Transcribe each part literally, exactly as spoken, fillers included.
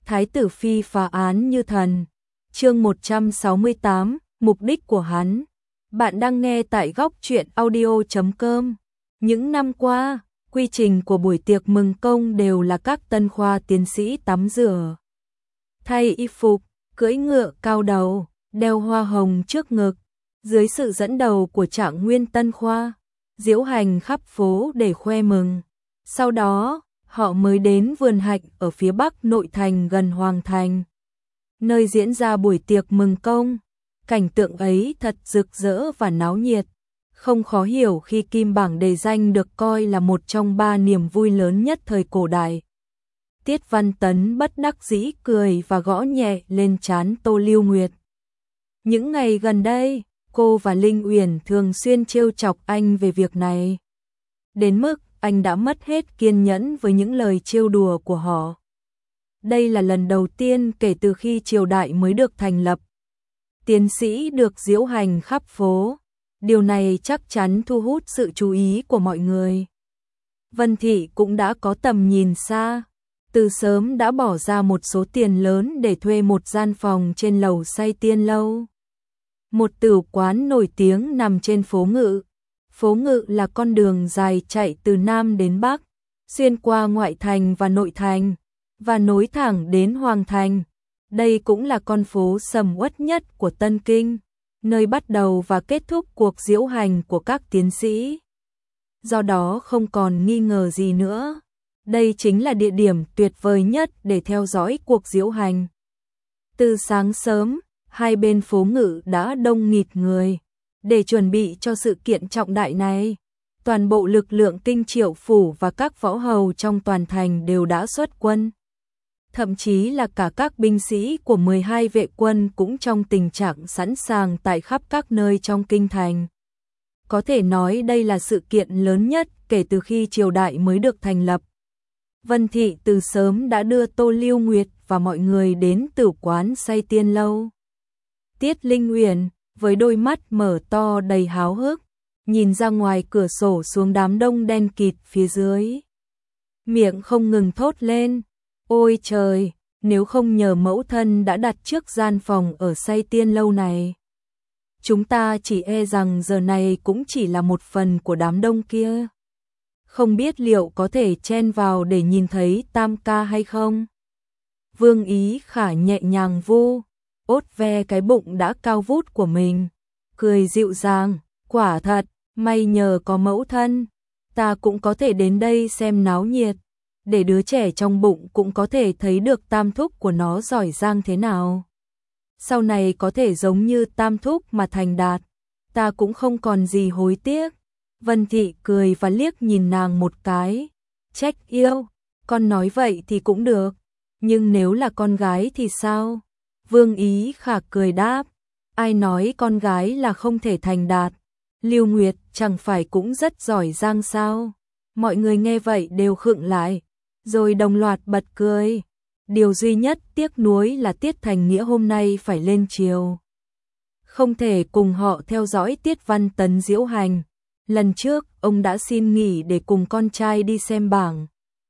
Thái tử phi phá án như thần. Chương một trăm sáu mươi tám, mục đích của hắn. Bạn đang nghe tại góc truyện audio chấm com. Những năm qua, quy trình của buổi tiệc mừng công đều là các tân khoa tiến sĩ tắm rửa, thay y phục, cưỡi ngựa cao đầu, đeo hoa hồng trước ngực, dưới sự dẫn đầu của Trạng Nguyên tân khoa, diễu hành khắp phố để khoe mừng. Sau đó, họ mới đến vườn hạnh ở phía bắc nội thành gần Hoàng Thành, nơi diễn ra buổi tiệc mừng công. Cảnh tượng ấy thật rực rỡ và náo nhiệt, không khó hiểu khi kim bảng đề danh được coi là một trong ba niềm vui lớn nhất thời cổ đại. Tiết Văn Tấn bất đắc dĩ cười và gõ nhẹ lên trán Tô Lưu Nguyệt. Những ngày gần đây, cô và Linh Uyển thường xuyên trêu chọc anh về việc này, đến mức anh đã mất hết kiên nhẫn với những lời trêu đùa của họ. Đây là lần đầu tiên kể từ khi triều đại mới được thành lập, tiến sĩ được diễu hành khắp phố. Điều này chắc chắn thu hút sự chú ý của mọi người. Vân Thị cũng đã có tầm nhìn xa, từ sớm đã bỏ ra một số tiền lớn để thuê một gian phòng trên lầu Say Tiên Lâu, một tửu quán nổi tiếng nằm trên phố Ngự. Phố Ngự là con đường dài chạy từ Nam đến Bắc, xuyên qua ngoại thành và nội thành, và nối thẳng đến Hoàng Thành. Đây cũng là con phố sầm uất nhất của Tân Kinh, nơi bắt đầu và kết thúc cuộc diễu hành của các tiến sĩ. Do đó không còn nghi ngờ gì nữa, đây chính là địa điểm tuyệt vời nhất để theo dõi cuộc diễu hành. Từ sáng sớm, hai bên phố Ngự đã đông nghịt người. Để chuẩn bị cho sự kiện trọng đại này, toàn bộ lực lượng Kinh Triệu Phủ và các võ hầu trong toàn thành đều đã xuất quân. Thậm chí là cả các binh sĩ của mười hai vệ quân cũng trong tình trạng sẵn sàng tại khắp các nơi trong kinh thành. Có thể nói đây là sự kiện lớn nhất kể từ khi triều đại mới được thành lập. Vân Thị từ sớm đã đưa Tô Lưu Nguyệt và mọi người đến tửu quán Say Tiên Lâu. Tiết Linh Uyển, với đôi mắt mở to đầy háo hức, nhìn ra ngoài cửa sổ xuống đám đông đen kịt phía dưới, miệng không ngừng thốt lên: ôi trời, nếu không nhờ mẫu thân đã đặt trước gian phòng ở Say Tiên Lâu này, chúng ta chỉ e rằng giờ này cũng chỉ là một phần của đám đông kia. Không biết liệu có thể chen vào để nhìn thấy tam ca hay không. Vương Ý Khả nhẹ nhàng vu ốt ve cái bụng đã cao vút của mình, cười dịu dàng: quả thật, may nhờ có mẫu thân, ta cũng có thể đến đây xem náo nhiệt, để đứa trẻ trong bụng cũng có thể thấy được tam thúc của nó giỏi giang thế nào. Sau này có thể giống như tam thúc mà thành đạt, ta cũng không còn gì hối tiếc. Vân Thị cười và liếc nhìn nàng một cái. Trách yêu, con nói vậy thì cũng được, nhưng nếu là con gái thì sao? Vương Ý Khả cười đáp: ai nói con gái là không thể thành đạt, Lưu Nguyệt chẳng phải cũng rất giỏi giang sao? Mọi người nghe vậy đều khựng lại, rồi đồng loạt bật cười. Điều duy nhất tiếc nuối là Tiết Thành Nghĩa hôm nay phải lên triều, không thể cùng họ theo dõi Tiết Văn Tấn diễu hành. Lần trước ông đã xin nghỉ để cùng con trai đi xem bảng,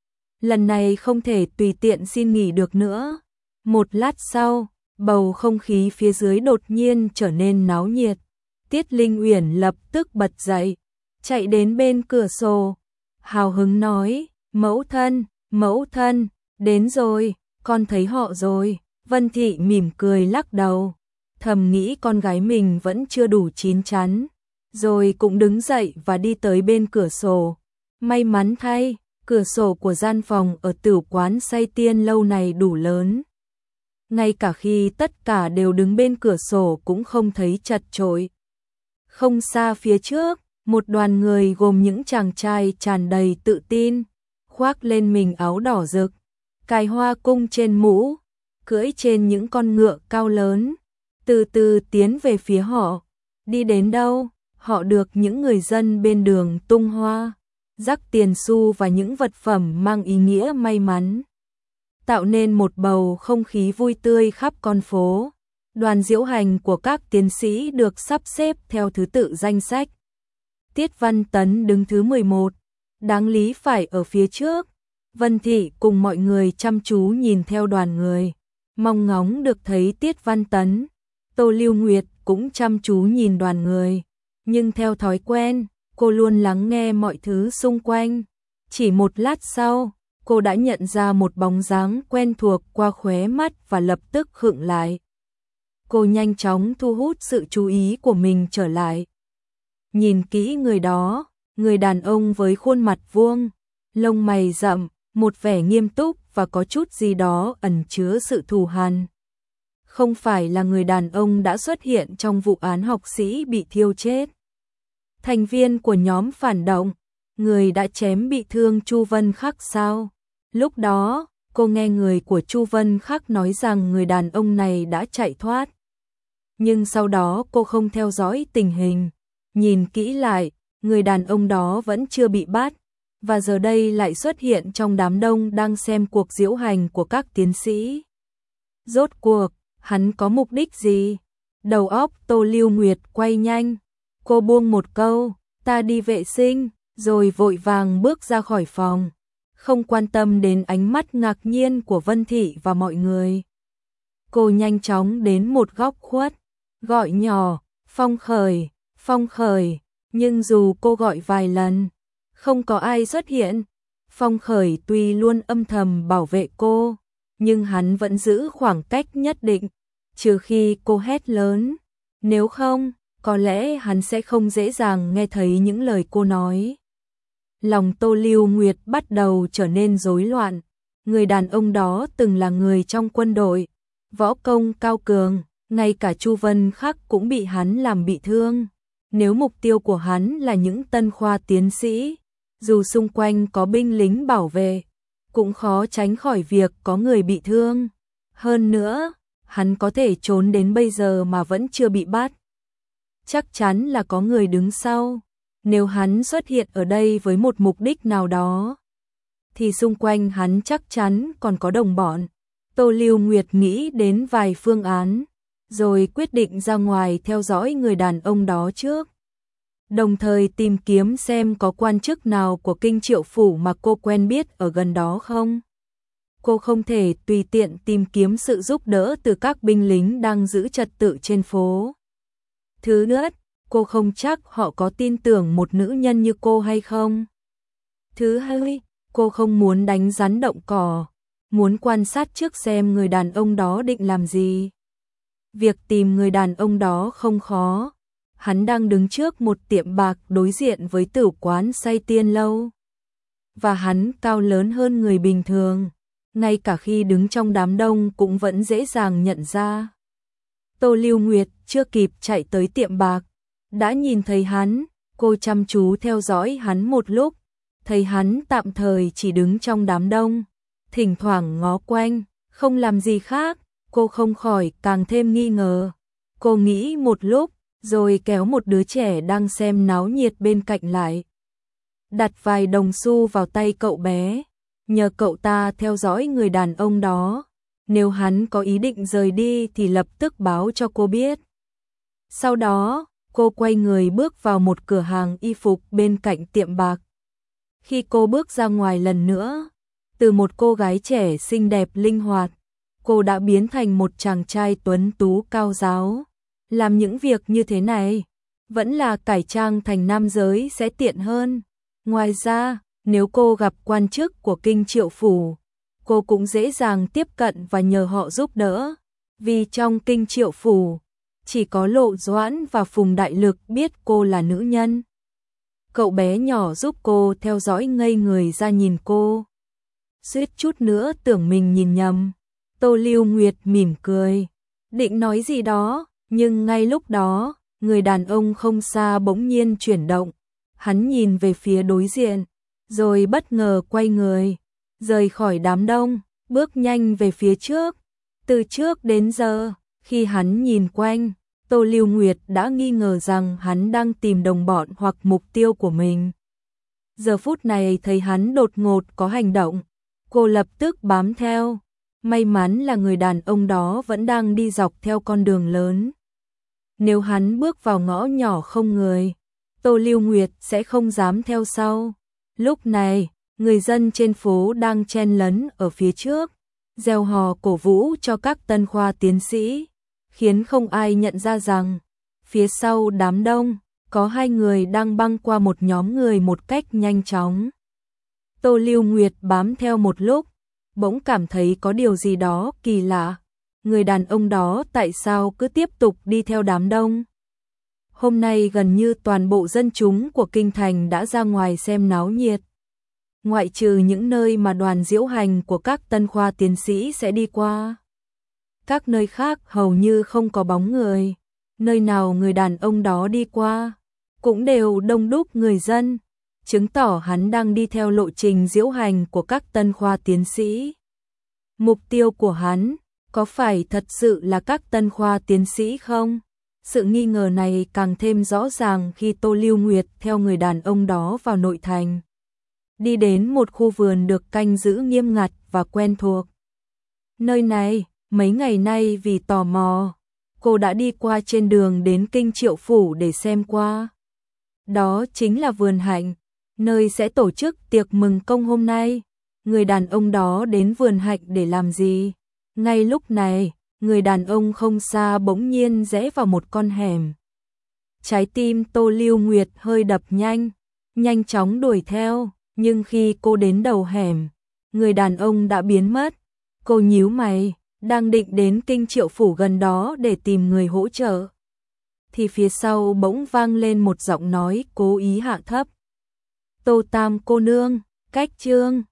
lần này không thể tùy tiện xin nghỉ được nữa. Một lát sau, bầu không khí phía dưới đột nhiên trở nên náo nhiệt. Tiết Linh Uyển lập tức bật dậy, chạy đến bên cửa sổ, hào hứng nói: mẫu thân, mẫu thân, đến rồi, con thấy họ rồi. Vân Thị mỉm cười lắc đầu, thầm nghĩ con gái mình vẫn chưa đủ chín chắn, rồi cũng đứng dậy và đi tới bên cửa sổ. May mắn thay, cửa sổ của gian phòng ở tửu quán Say Tiên Lâu này đủ lớn, ngay cả khi tất cả đều đứng bên cửa sổ cũng không thấy chật chội. Không xa phía trước, một đoàn người gồm những chàng trai tràn đầy tự tin, khoác lên mình áo đỏ rực, cài hoa cung trên mũ, cưỡi trên những con ngựa cao lớn, từ từ tiến về phía họ. Đi đến đâu, họ được những người dân bên đường tung hoa, rắc tiền xu và những vật phẩm mang ý nghĩa may mắn, tạo nên một bầu không khí vui tươi khắp con phố. Đoàn diễu hành của các tiến sĩ được sắp xếp theo thứ tự danh sách. Tiết Văn Tấn đứng thứ mười một, đáng lý phải ở phía trước, Vân Thị cùng mọi người chăm chú nhìn theo đoàn người, mong ngóng được thấy Tiết Văn Tấn. Tô Lưu Nguyệt cũng chăm chú nhìn đoàn người, nhưng theo thói quen, cô luôn lắng nghe mọi thứ xung quanh. Chỉ một lát sau, cô đã nhận ra một bóng dáng quen thuộc qua khóe mắt và lập tức khựng lại. Cô nhanh chóng thu hút sự chú ý của mình trở lại. Nhìn kỹ người đó, người đàn ông với khuôn mặt vuông, lông mày rậm, một vẻ nghiêm túc và có chút gì đó ẩn chứa sự thù hằn. Không phải là người đàn ông đã xuất hiện trong vụ án học sĩ bị thiêu chết. Thành viên của nhóm phản động, người đã chém bị thương Chu Vân Khắc sao? Lúc đó, cô nghe người của Chu Vân Khắc nói rằng người đàn ông này đã chạy thoát. Nhưng sau đó cô không theo dõi tình hình. Nhìn kỹ lại, người đàn ông đó vẫn chưa bị bắt, và giờ đây lại xuất hiện trong đám đông đang xem cuộc diễu hành của các tiến sĩ. Rốt cuộc, hắn có mục đích gì? Đầu óc Tô Lưu Nguyệt quay nhanh. Cô buông một câu, ta đi vệ sinh, rồi vội vàng bước ra khỏi phòng, không quan tâm đến ánh mắt ngạc nhiên của Vân Thị và mọi người. Cô nhanh chóng đến một góc khuất, gọi nhỏ, Phong Khởi, Phong Khởi, nhưng dù cô gọi vài lần, không có ai xuất hiện. Phong Khởi tuy luôn âm thầm bảo vệ cô, nhưng hắn vẫn giữ khoảng cách nhất định, trừ khi cô hét lớn. Nếu không, có lẽ hắn sẽ không dễ dàng nghe thấy những lời cô nói. Lòng Tô Lưu Nguyệt bắt đầu trở nên rối loạn. Người đàn ông đó từng là người trong quân đội, võ công cao cường, ngay cả Chu Vân Khắc cũng bị hắn làm bị thương. Nếu mục tiêu của hắn là những tân khoa tiến sĩ, dù xung quanh có binh lính bảo vệ, cũng khó tránh khỏi việc có người bị thương. Hơn nữa, hắn có thể trốn đến bây giờ mà vẫn chưa bị bắt. Chắc chắn là có người đứng sau. Nếu hắn xuất hiện ở đây với một mục đích nào đó, thì xung quanh hắn chắc chắn còn có đồng bọn. Tô Lưu Nguyệt nghĩ đến vài phương án, rồi quyết định ra ngoài theo dõi người đàn ông đó trước. Đồng thời tìm kiếm xem có quan chức nào của Kinh Triệu Phủ mà cô quen biết ở gần đó không. Cô không thể tùy tiện tìm kiếm sự giúp đỡ từ các binh lính đang giữ trật tự trên phố. Thứ nữa, cô không chắc họ có tin tưởng một nữ nhân như cô hay không. Thứ hai, cô không muốn đánh rắn động cỏ, muốn quan sát trước xem người đàn ông đó định làm gì. Việc tìm người đàn ông đó không khó. Hắn đang đứng trước một tiệm bạc đối diện với tử quán Say Tiên Lâu. Và hắn cao lớn hơn người bình thường, ngay cả khi đứng trong đám đông cũng vẫn dễ dàng nhận ra. Tô Lưu Nguyệt chưa kịp chạy tới tiệm bạc, đã nhìn thấy hắn. Cô chăm chú theo dõi hắn một lúc, thấy hắn tạm thời chỉ đứng trong đám đông, thỉnh thoảng ngó quanh, không làm gì khác. Cô không khỏi càng thêm nghi ngờ. Cô nghĩ một lúc, rồi kéo một đứa trẻ đang xem náo nhiệt bên cạnh lại, đặt vài đồng xu vào tay cậu bé, nhờ cậu ta theo dõi người đàn ông đó. Nếu hắn có ý định rời đi thì lập tức báo cho cô biết. Sau đó, cô quay người bước vào một cửa hàng y phục bên cạnh tiệm bạc. Khi cô bước ra ngoài lần nữa, từ một cô gái trẻ xinh đẹp linh hoạt, cô đã biến thành một chàng trai tuấn tú cao ráo. Làm những việc như thế này, vẫn là cải trang thành nam giới sẽ tiện hơn. Ngoài ra, nếu cô gặp quan chức của Kinh Triệu Phủ, cô cũng dễ dàng tiếp cận và nhờ họ giúp đỡ. Vì trong Kinh Triệu Phủ, chỉ có Lộ Doãn và Phùng Đại Lực biết cô là nữ nhân. Cậu bé nhỏ giúp cô theo dõi ngây người ra nhìn cô. Suýt chút nữa tưởng mình nhìn nhầm. Tô Lưu Nguyệt mỉm cười, định nói gì đó, nhưng ngay lúc đó, người đàn ông không xa bỗng nhiên chuyển động. Hắn nhìn về phía đối diện, rồi bất ngờ quay người, rời khỏi đám đông, bước nhanh về phía trước. Từ trước đến giờ, khi hắn nhìn quanh, Tô Lưu Nguyệt đã nghi ngờ rằng hắn đang tìm đồng bọn hoặc mục tiêu của mình. Giờ phút này thấy hắn đột ngột có hành động, cô lập tức bám theo. May mắn là người đàn ông đó vẫn đang đi dọc theo con đường lớn. Nếu hắn bước vào ngõ nhỏ không người, Tô Lưu Nguyệt sẽ không dám theo sau. Lúc này, Người dân trên phố đang chen lấn ở phía trước, reo hò cổ vũ cho các tân khoa tiến sĩ, khiến không ai nhận ra rằng phía sau đám đông có hai người đang băng qua một nhóm người một cách nhanh chóng. Tô Lưu Nguyệt bám theo một lúc, bỗng cảm thấy có điều gì đó kỳ lạ. Người đàn ông đó tại sao cứ tiếp tục đi theo đám đông? Hôm nay gần như toàn bộ dân chúng của kinh thành đã ra ngoài xem náo nhiệt. Ngoại trừ những nơi mà đoàn diễu hành của các tân khoa tiến sĩ sẽ đi qua. Các nơi khác hầu như không có bóng người. Nơi nào người đàn ông đó đi qua, cũng đều đông đúc người dân, chứng tỏ hắn đang đi theo lộ trình diễu hành của các tân khoa tiến sĩ. Mục tiêu của hắn có phải thật sự là các tân khoa tiến sĩ không? Sự nghi ngờ này càng thêm rõ ràng khi Tô Lưu Nguyệt theo người đàn ông đó vào nội thành. Đi đến một khu vườn được canh giữ nghiêm ngặt và quen thuộc. Nơi này, mấy ngày nay vì tò mò, cô đã đi qua trên đường đến Kinh Triệu Phủ để xem qua. Đó chính là vườn hạnh, nơi sẽ tổ chức tiệc mừng công hôm nay. Người đàn ông đó đến vườn hạnh để làm gì? Ngay lúc này, người đàn ông không xa bỗng nhiên rẽ vào một con hẻm. Trái tim Tô Lưu Nguyệt hơi đập nhanh, nhanh chóng đuổi theo, nhưng khi cô đến đầu hẻm, người đàn ông đã biến mất. Cô nhíu mày, đang định đến Kinh Triệu Phủ gần đó để tìm người hỗ trợ, thì phía sau bỗng vang lên một giọng nói cố ý hạ thấp. Tô Tam cô nương, cách Trương